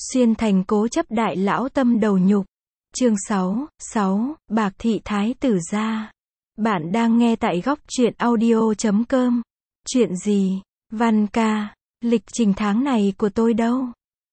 Xuyên thành cố chấp đại lão tâm đầu nhục. Chương 6, Bạc thị thái tử gia. Bạn đang nghe tại góc truyện audio.com. Chuyện gì? Văn ca, lịch trình tháng này của tôi đâu?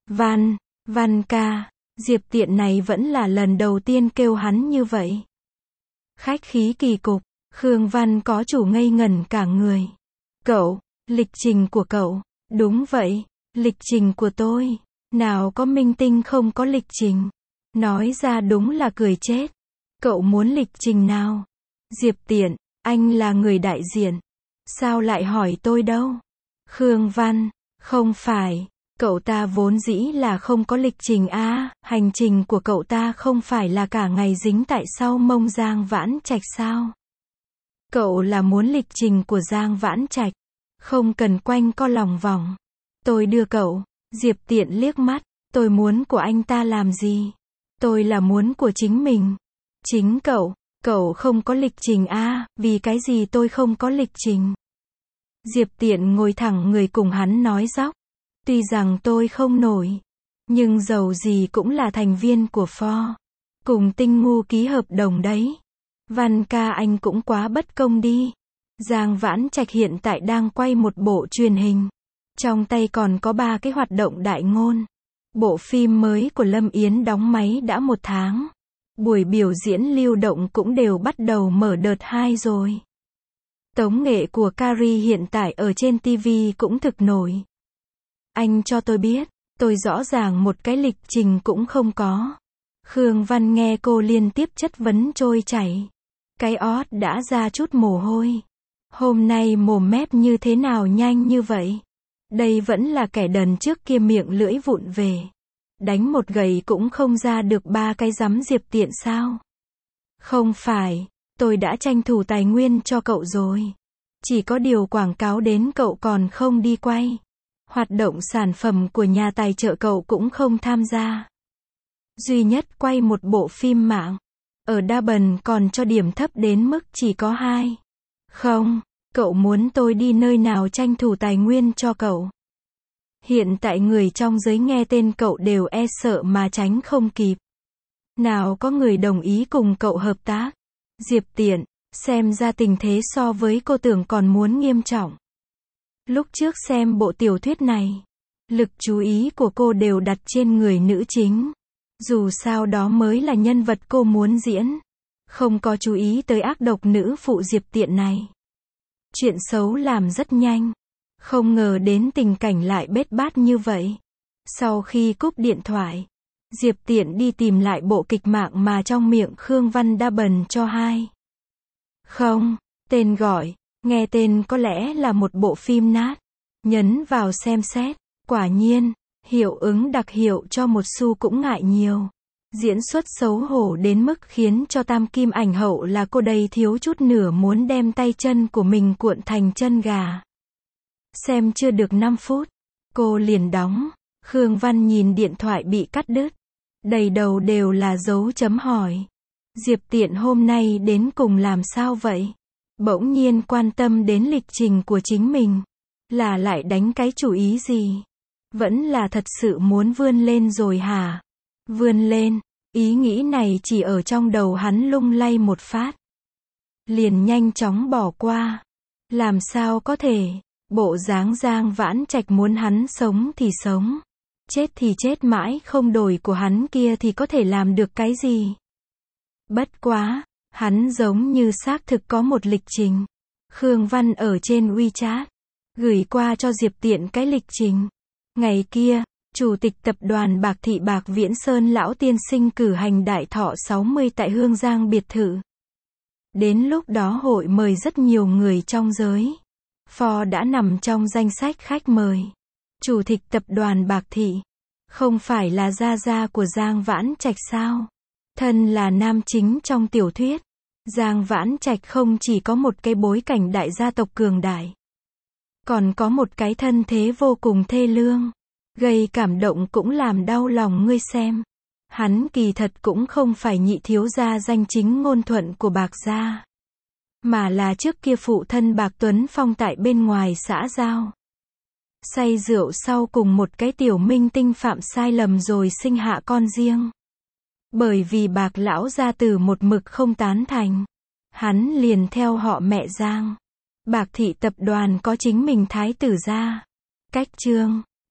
Văn ca, Diệp Tiện này vẫn là lần đầu tiên kêu hắn như vậy. Khách khí kỳ cục, Khương Văn có chủ ngây ngẩn cả người. Cậu, lịch trình của cậu? Đúng vậy, lịch trình của tôi. Nào có minh tinh không có lịch trình. Nói ra đúng là cười chết. Cậu muốn lịch trình nào? Diệp Tiện, anh là người đại diện. Sao lại hỏi tôi đâu? Khương Văn, không phải, cậu ta vốn dĩ là không có lịch trình à, hành trình của cậu ta không phải là cả ngày dính tại sau mông Giang Vãn Trạch sao? Cậu là muốn lịch trình của Giang Vãn Trạch, không cần quanh co lòng vòng. Tôi đưa cậu. Diệp Tiện liếc mắt, tôi muốn của anh ta làm gì? Tôi là muốn của chính mình. Chính cậu không có lịch trình à, vì cái gì tôi không có lịch trình? Diệp Tiện ngồi thẳng người cùng hắn nói dóc. Tuy rằng tôi không nổi, nhưng dầu gì cũng là thành viên của Ford. Cùng Tinh Ngu ký hợp đồng đấy. Văn ca anh cũng quá bất công đi. Giang Vãn Trạch hiện tại đang quay một bộ truyền hình. Trong tay còn có 3 cái hoạt động đại ngôn. Bộ phim mới của Lâm Yến đóng máy đã 1 tháng. Buổi biểu diễn lưu động cũng đều bắt đầu mở đợt 2 rồi. Tống nghệ của Carrie hiện tại ở trên TV cũng thực nổi. Anh cho tôi biết, tôi rõ ràng một cái lịch trình cũng không có. Khương Văn nghe cô liên tiếp chất vấn trôi chảy. Cái ót đã ra chút mồ hôi. Hôm nay mồm mép như thế nào nhanh như vậy? Đây vẫn là kẻ đần trước kia miệng lưỡi vụn về. Đánh một gậy cũng không ra được 3 cái rắm Diệp Tiện sao? Không phải, tôi đã tranh thủ tài nguyên cho cậu rồi. Chỉ có điều quảng cáo đến cậu còn không đi quay. Hoạt động sản phẩm của nhà tài trợ cậu cũng không tham gia. Duy nhất quay một bộ phim mạng. Ở Đa còn cho điểm thấp đến mức chỉ có 2. Không, cậu muốn tôi đi nơi nào tranh thủ tài nguyên cho cậu? Hiện tại người trong giới nghe tên cậu đều e sợ mà tránh không kịp. Nào có người đồng ý cùng cậu hợp tác? Diệp Tiện, xem ra tình thế so với cô tưởng còn muốn nghiêm trọng. Lúc trước xem bộ tiểu thuyết này, lực chú ý của cô đều đặt trên người nữ chính. Dù sao đó mới là nhân vật cô muốn diễn. Không có chú ý tới ác độc nữ phụ Diệp Tiện này. Chuyện xấu làm rất nhanh. Không ngờ đến tình cảnh lại bết bát như vậy. Sau khi cúp điện thoại, Diệp Tiện đi tìm lại bộ kịch mạng mà trong miệng Khương Văn đã bần cho hai. Không, tên gọi, nghe tên có lẽ là một bộ phim nát. Nhấn vào xem xét, quả nhiên, hiệu ứng đặc hiệu cho một xu cũng ngại nhiều. Diễn xuất xấu hổ đến mức khiến cho Tam Kim ảnh hậu là cô đây thiếu chút nữa muốn đem tay chân của mình cuộn thành chân gà. Xem chưa được 5 phút, cô liền đóng. Khương Văn nhìn điện thoại bị cắt đứt. Đầy đầu đều là dấu chấm hỏi. Diệp Tiện hôm nay đến cùng làm sao vậy? Bỗng nhiên quan tâm đến lịch trình của chính mình. Là lại đánh cái chủ ý gì? Vẫn là thật sự muốn vươn lên rồi hả? Vươn lên, ý nghĩ này chỉ ở trong đầu hắn lung lay một phát. Liền nhanh chóng bỏ qua. Làm sao có thể? Bộ dáng Giang Vãn Trạch muốn hắn sống thì sống. Chết thì chết mãi không đổi của hắn kia thì có thể làm được cái gì? Bất quá, hắn giống như xác thực có một lịch trình. Khương Văn ở trên WeChat gửi qua cho Diệp Tiện cái lịch trình. Ngày kia, Chủ tịch tập đoàn Bạc Thị Bạc Viễn Sơn lão tiên sinh cử hành đại thọ 60 tại Hương Giang biệt thự. Đến lúc đó hội mời rất nhiều người trong giới. Ford đã nằm trong danh sách khách mời. Chủ tịch tập đoàn Bạc Thị, không phải là gia gia của Giang Vãn Trạch sao? Thân là nam chính trong tiểu thuyết. Giang Vãn Trạch không chỉ có một cái bối cảnh đại gia tộc cường đại, còn có một cái thân thế vô cùng thê lương. Gây cảm động cũng làm đau lòng ngươi xem. Hắn kỳ thật cũng không phải nhị thiếu gia danh chính ngôn thuận của Bạc gia, mà là trước kia phụ thân Bạc Tuấn Phong tại bên ngoài xã giao. say rượu sau cùng một cái tiểu minh tinh phạm sai lầm rồi sinh hạ con riêng. Bởi vì Bạc lão gia tử một mực không tán thành, hắn liền theo họ mẹ Giang. Bạc thị tập đoàn có chính mình thái tử gia. Cách chương